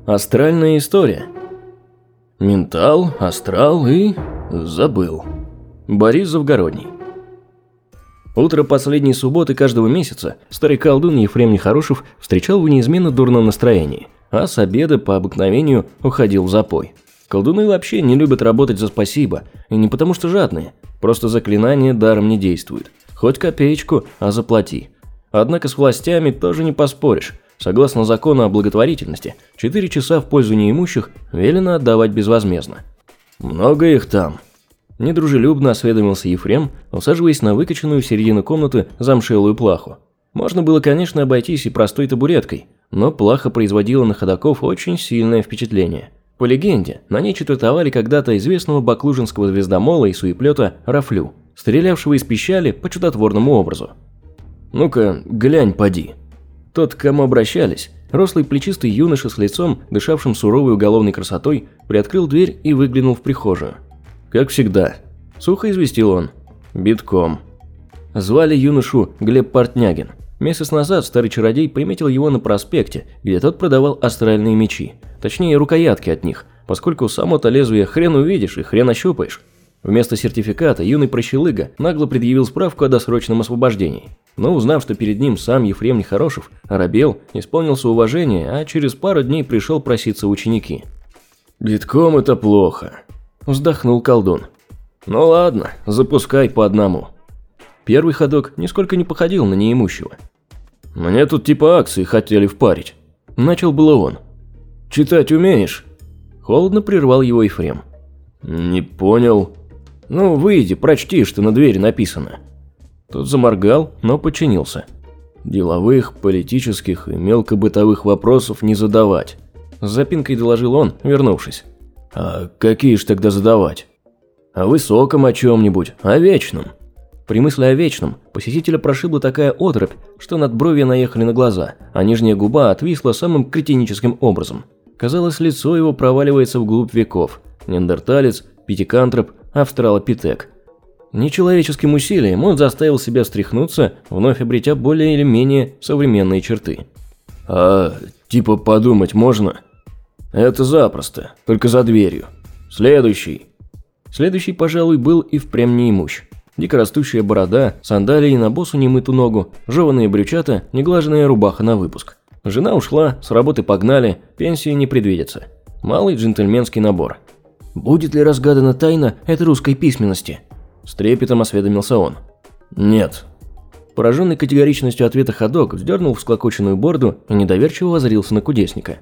Астральная история. Ментал, астрал и... забыл. Борис Завгородний. Утро последней субботы каждого месяца старый колдун Ефрем Нехорошев встречал в неизменно дурном настроении, а с обеда по обыкновению уходил в запой. Колдуны вообще не любят работать за спасибо, и не потому что жадные, просто заклинания даром не действуют. Хоть копеечку, а заплати. Однако с властями тоже не поспоришь. Согласно закону о благотворительности, 4 часа в пользу неимущих велено отдавать безвозмездно. Много их там. Недружелюбно осведомился Ефрем, усаживаясь на выкачанную в середину комнаты замшелую плаху. Можно было, конечно, обойтись и простой табуреткой, но плаха производила на ходоков очень сильное впечатление. По легенде, на ней четвертовали когда-то известного баклужинского звездомола и суеплета Рафлю, стрелявшего из пищали по чудотворному образу. «Ну-ка, глянь, поди». Тот, к кому обращались, рослый плечистый юноша с лицом, дышавшим суровой уголовной красотой, приоткрыл дверь и выглянул в прихожую. «Как всегда», – сухо известил он. «Битком». Звали юношу Глеб Портнягин. Месяц назад старый чародей приметил его на проспекте, где тот продавал астральные мечи. Точнее, рукоятки от них, поскольку само-то лезвие хрен увидишь и хрен ощупаешь. Вместо сертификата юный прощелыга нагло предъявил справку о досрочном освобождении. Но узнав, что перед ним сам Ефрем Нехорошев, оробел, исполнился уважения, а через пару дней пришел проситься в ученики. «Битком это плохо», – вздохнул колдун. «Ну ладно, запускай по одному». Первый ходок нисколько не походил на неимущего. «Мне тут типа акции хотели впарить», – начал было он. «Читать умеешь?» Холодно прервал его Ефрем. «Не понял». «Ну, выйди, прочти, что на двери написано». Тот заморгал, но подчинился. «Деловых, политических и мелкобытовых вопросов не задавать», – с запинкой доложил он, вернувшись. «А какие ж тогда задавать?» «О высоком о чем-нибудь, о вечном». При мысли о вечном посетителя прошибла такая оторопь, что надбровья наехали на глаза, а нижняя губа отвисла самым кретиническим образом. Казалось, лицо его проваливается вглубь веков. Неандерталец, питекантроп, австралопитек. Нечеловеческим усилием он заставил себя встряхнуться, вновь обретя более или менее современные черты. «А типа подумать можно?» «Это запросто, только за дверью. Следующий». Следующий, пожалуй, был и впрямь неимущ. Дикорастущая борода, сандалии на босу немытую ногу, жеваные брючата, неглаженная рубаха на выпуск. Жена ушла, с работы погнали, пенсии не предвидится. Малый джентльменский набор. «Будет ли разгадана тайна этой русской письменности?» С трепетом осведомился он. «Нет». Пораженный категоричностью ответа ходок вздернул всклокоченную бороду и недоверчиво воззрился на кудесника.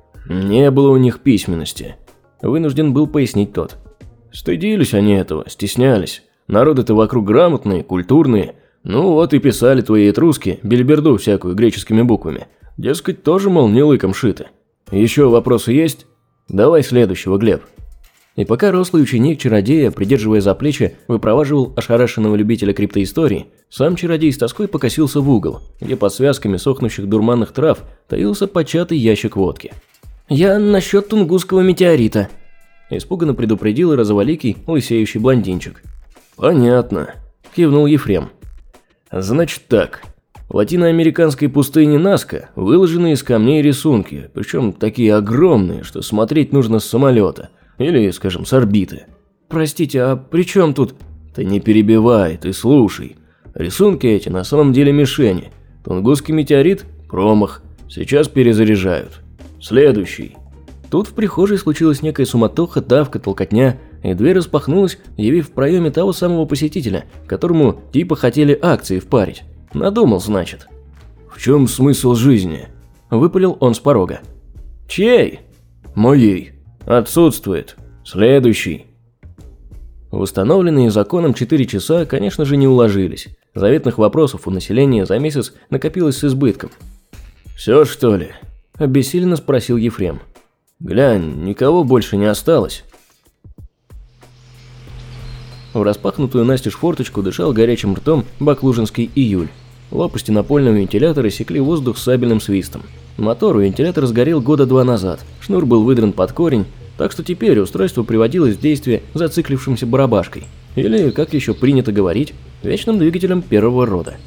«Не было у них письменности», – вынужден был пояснить тот. «Стыдились они этого, стеснялись. Народы-то вокруг грамотные, культурные. Ну вот и писали твои этруски бельберду всякую греческими буквами. Дескать, тоже, мол, не лыком шиты. Еще вопросы есть? Давай следующего, Глеб». И пока рослый ученик чародея, придерживая за плечи, выпроваживал ошарашенного любителя криптоистории, сам чародей с тоской покосился в угол, где под связками сохнущих дурманных трав таился початый ящик водки. «Я насчет тунгусского метеорита», – испуганно предупредил розоволикий, лысеющий блондинчик. «Понятно», – кивнул Ефрем. «Значит так. В латиноамериканской пустыне Наска выложены из камней рисунки, причем такие огромные, что смотреть нужно с самолета. Или, скажем, с орбиты». «Простите, а при чем тут?» «Ты не перебивай, ты слушай. Рисунки эти на самом деле мишени. Тунгусский метеорит – промах. Сейчас перезаряжают. Следующий». Тут в прихожей случилась некая суматоха, давка, толкотня, и дверь распахнулась, явив в проеме того самого посетителя, которому типа хотели акции впарить. Надумал, значит. «В чем смысл жизни?» – выпалил он с порога. «Чей?» «Моей». «Отсутствует. Следующий». В установленные законом 4 часа, конечно же, не уложились. Заветных вопросов у населения за месяц накопилось с избытком. «Все, что ли?» – обессиленно спросил Ефрем. «Глянь, никого больше не осталось». В распахнутую настежь форточку дышал горячим ртом баклужинский июль. Лопасти напольного вентилятора секли воздух с сабельным свистом. Мотор у вентилятора сгорел года 2 назад, шнур был выдран под корень, так что теперь устройство приводилось в действие зациклившимся барабашкой, или, как еще принято говорить, вечным двигателем первого рода.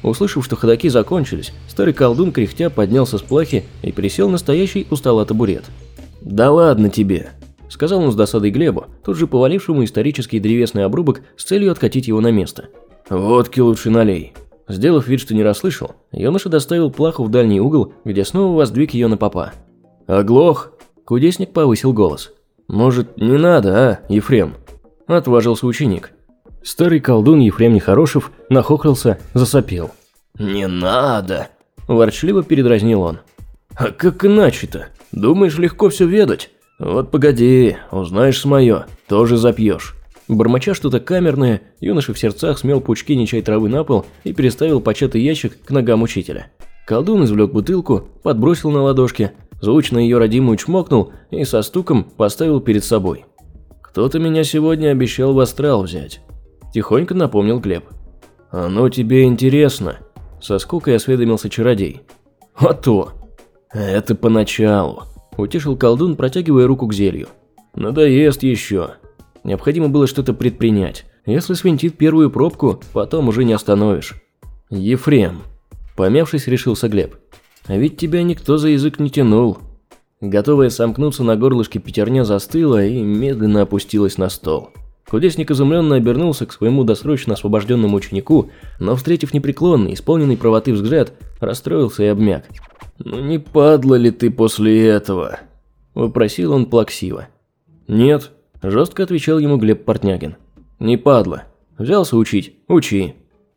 Услышав, что ходаки закончились, старый колдун кряхтя поднялся с плахи и пересел на стоящий у стола табурет. «Да ладно тебе», – сказал он с досадой Глебу, тут же повалившему исторический древесный обрубок с целью откатить его на место. «Водки лучше налей». Сделав вид, что не расслышал, юноша доставил плаху в дальний угол, где снова воздвиг ее на попа. «Оглох?» – кудесник повысил голос. «Может, не надо, а, Ефрем?» – отважился ученик. Старый колдун Ефрем Нехорошев нахохлился, засопел. «Не надо!» – ворчливо передразнил он. «А как иначе-то? Думаешь, легко все ведать? Вот погоди, узнаешь с моё, тоже запьешь». Бормоча что-то камерное, юноша в сердцах смел пучки нечай травы на пол и переставил початый ящик к ногам учителя. Колдун извлек бутылку, подбросил на ладошки, звучно ее родимую чмокнул и со стуком поставил перед собой. «Кто-то меня сегодня обещал в астрал взять», – тихонько напомнил Глеб. «Оно тебе интересно?» – со скукой осведомился чародей. «А то!» «Это поначалу», – утешил колдун, протягивая руку к зелью. «Надоест еще. Необходимо было что-то предпринять. Если свинтит первую пробку, потом уже не остановишь». «Ефрем», – помявшись, решился Глеб. «А ведь тебя никто за язык не тянул». Готовая сомкнуться на горлышке пятерня застыла и медленно опустилась на стол. Кудесник изумленно обернулся к своему досрочно освобожденному ученику, но, встретив непреклонный, исполненный правоты взгляд, расстроился и обмяк. «Ну не падла ли ты после этого?» – вопросил он плаксиво. «Нет», – жестко отвечал ему Глеб Портнягин. «Не падла. Взялся учить – учи».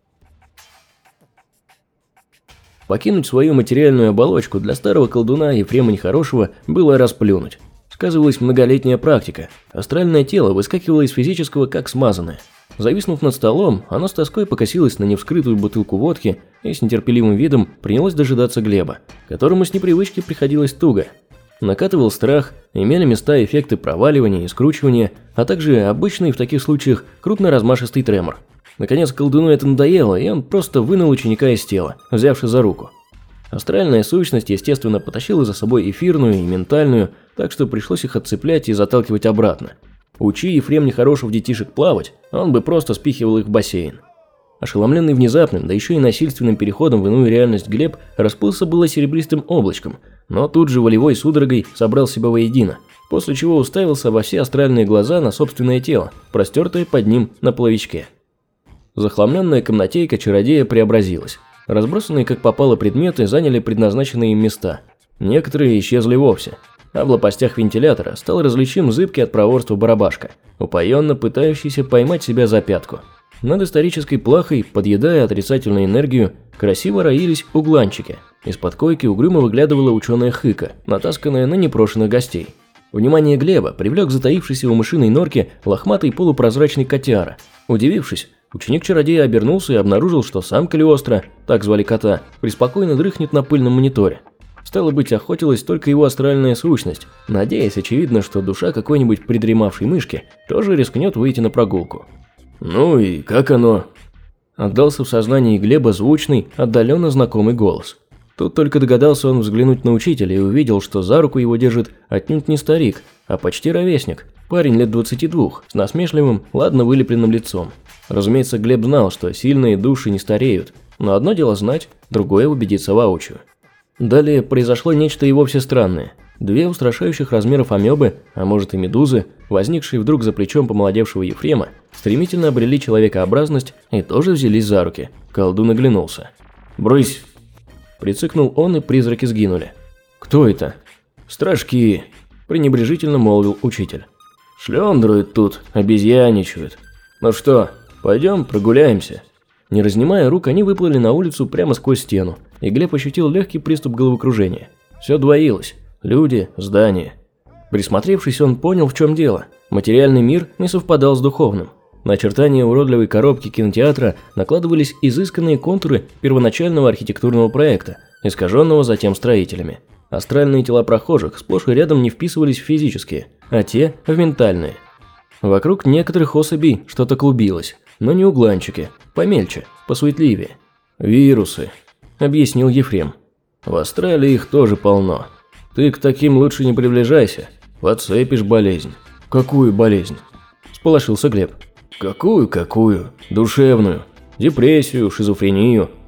Покинуть свою материальную оболочку для старого колдуна Ефрема Нехорошего было расплюнуть. Сказывалась многолетняя практика. Астральное тело выскакивало из физического как смазанное. Зависнув над столом, оно с тоской покосилось на невскрытую бутылку водки и с нетерпеливым видом принялось дожидаться Глеба, которому с непривычки приходилось туго. Накатывал страх, имели места эффекты проваливания и скручивания, а также обычный в таких случаях крупно-размашистый тремор. Наконец колдуну это надоело, и он просто вынул ученика из тела, взявши за руку. Астральная сущность, естественно, потащила за собой эфирную и ментальную, так что пришлось их отцеплять и заталкивать обратно. Учи Ефрем Нехорошев детишек плавать, он бы просто спихивал их в бассейн. Ошеломленный внезапным, да еще и насильственным переходом в иную реальность Глеб расплылся было серебристым облачком, но тут же волевой судорогой собрал себя воедино, после чего уставился во все астральные глаза на собственное тело, простертое под ним на половичке. Захламленная комнатейка чародея преобразилась. Разбросанные как попало предметы заняли предназначенные им места. Некоторые исчезли вовсе. А в лопастях вентилятора стал различим зыбкий от проворства барабашка, упоенно пытающийся поймать себя за пятку. Над исторической плахой, подъедая отрицательную энергию, красиво роились угланчики. Из-под койки угрюмо выглядывала ученая хыка, натасканная на непрошенных гостей. Внимание Глеба привлек затаившийся у мышиной норки лохматый полупрозрачный котяра. Удивившись, ученик-чародея обернулся и обнаружил, что сам Калиостро, так звали кота, преспокойно дрыхнет на пыльном мониторе. Стало быть, охотилась только его астральная сущность, надеясь, очевидно, что душа какой-нибудь придремавшей мышки тоже рискнет выйти на прогулку. «Ну и как оно?» Отдался в сознании Глеба звучный, отдаленно знакомый голос. Тут только догадался он взглянуть на учителя и увидел, что за руку его держит отнюдь не старик, а почти ровесник, парень лет 22, с насмешливым, ладно вылепленным лицом. Разумеется, Глеб знал, что сильные души не стареют, но одно дело знать, другое убедиться воочию. Далее произошло нечто и вовсе странное. Две устрашающих размеров амебы, а может и медузы, возникшие вдруг за плечом помолодевшего Ефрема, стремительно обрели человекообразность и тоже взялись за руки. Колдун оглянулся. «Брысь!» Прицикнул он, и призраки сгинули. «Кто это?» «Стражки!» – пренебрежительно молвил учитель. «Шлендруют тут, обезьяничают. Ну что, пойдем прогуляемся?» Не разнимая рук, они выплыли на улицу прямо сквозь стену, и Глеб ощутил легкий приступ головокружения. Все двоилось. Люди, здания. Присмотревшись, он понял, в чем дело. Материальный мир не совпадал с духовным. На очертания уродливой коробки кинотеатра накладывались изысканные контуры первоначального архитектурного проекта, искаженного затем строителями. Астральные тела прохожих сплошь и рядом не вписывались в физические, а те – в ментальные. Вокруг некоторых особей что-то клубилось, но не угланчики, помельче, посуетливее. «Вирусы», – объяснил Ефрем. «В астрале их тоже полно. Ты к таким лучше не приближайся, подцепишь болезнь». «Какую болезнь?» – сполошился Глеб. «Какую? Душевную. Депрессию, шизофрению».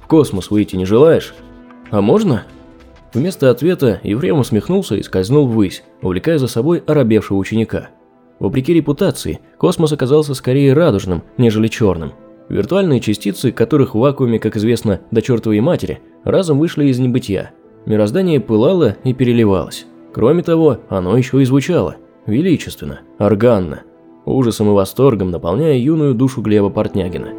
космос выйти не желаешь? А можно? Вместо ответа Ефрем усмехнулся и скользнул ввысь, увлекая за собой оробевшего ученика. Вопреки репутации, космос оказался скорее радужным, нежели черным. Виртуальные частицы, которых в вакууме, как известно, до чертовой матери, разом вышли из небытия. Мироздание пылало и переливалось. Кроме того, оно еще и звучало. Величественно, органно, ужасом и восторгом наполняя юную душу Глеба Портнягина.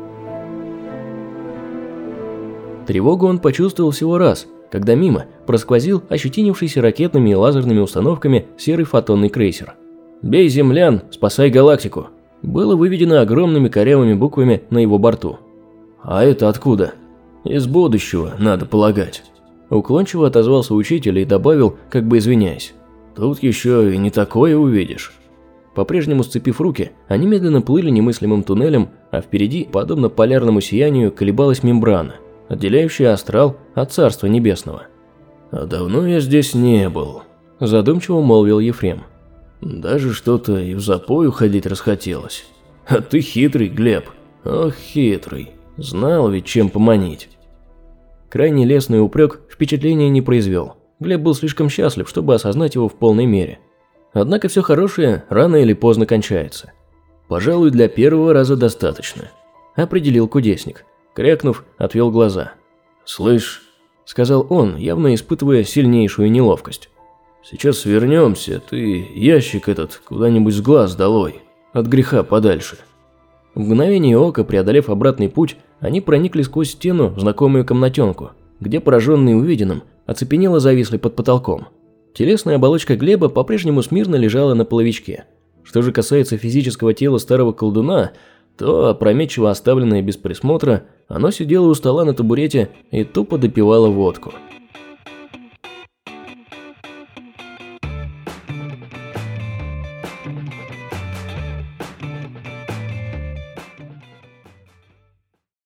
Тревогу он почувствовал всего раз, когда мимо просквозил ощетинившийся ракетными и лазерными установками серый фотонный крейсер. «Бей землян, спасай галактику!» было выведено огромными корявыми буквами на его борту. «А это откуда?» «Из будущего, надо полагать». Уклончиво отозвался учитель и добавил, как бы извиняясь. «Тут еще и не такое увидишь». По-прежнему сцепив руки, они медленно плыли немыслимым туннелем, а впереди, подобно полярному сиянию, колебалась мембрана, отделяющая астрал от Царства Небесного. «А давно я здесь не был», – задумчиво молвил Ефрем. «Даже что-то и в запой уходить расхотелось. А ты хитрый, Глеб. Ох, хитрый. Знал ведь, чем поманить». Крайне лестный упрек впечатления не произвел. Глеб был слишком счастлив, чтобы осознать его в полной мере. Однако все хорошее рано или поздно кончается. «Пожалуй, для первого раза достаточно», – определил кудесник. Крякнув, отвел глаза. «Слышь», – сказал он, явно испытывая сильнейшую неловкость. «Сейчас вернемся, ты ящик этот куда-нибудь с глаз долой, от греха подальше». В мгновение ока, преодолев обратный путь, они проникли сквозь стену в знакомую комнатенку, где, пораженные увиденным, оцепенело зависли под потолком. Телесная оболочка Глеба по-прежнему смирно лежала на половичке. Что же касается физического тела старого колдуна, то, опрометчиво оставленное без присмотра, оно сидело у стола на табурете и тупо допивало водку.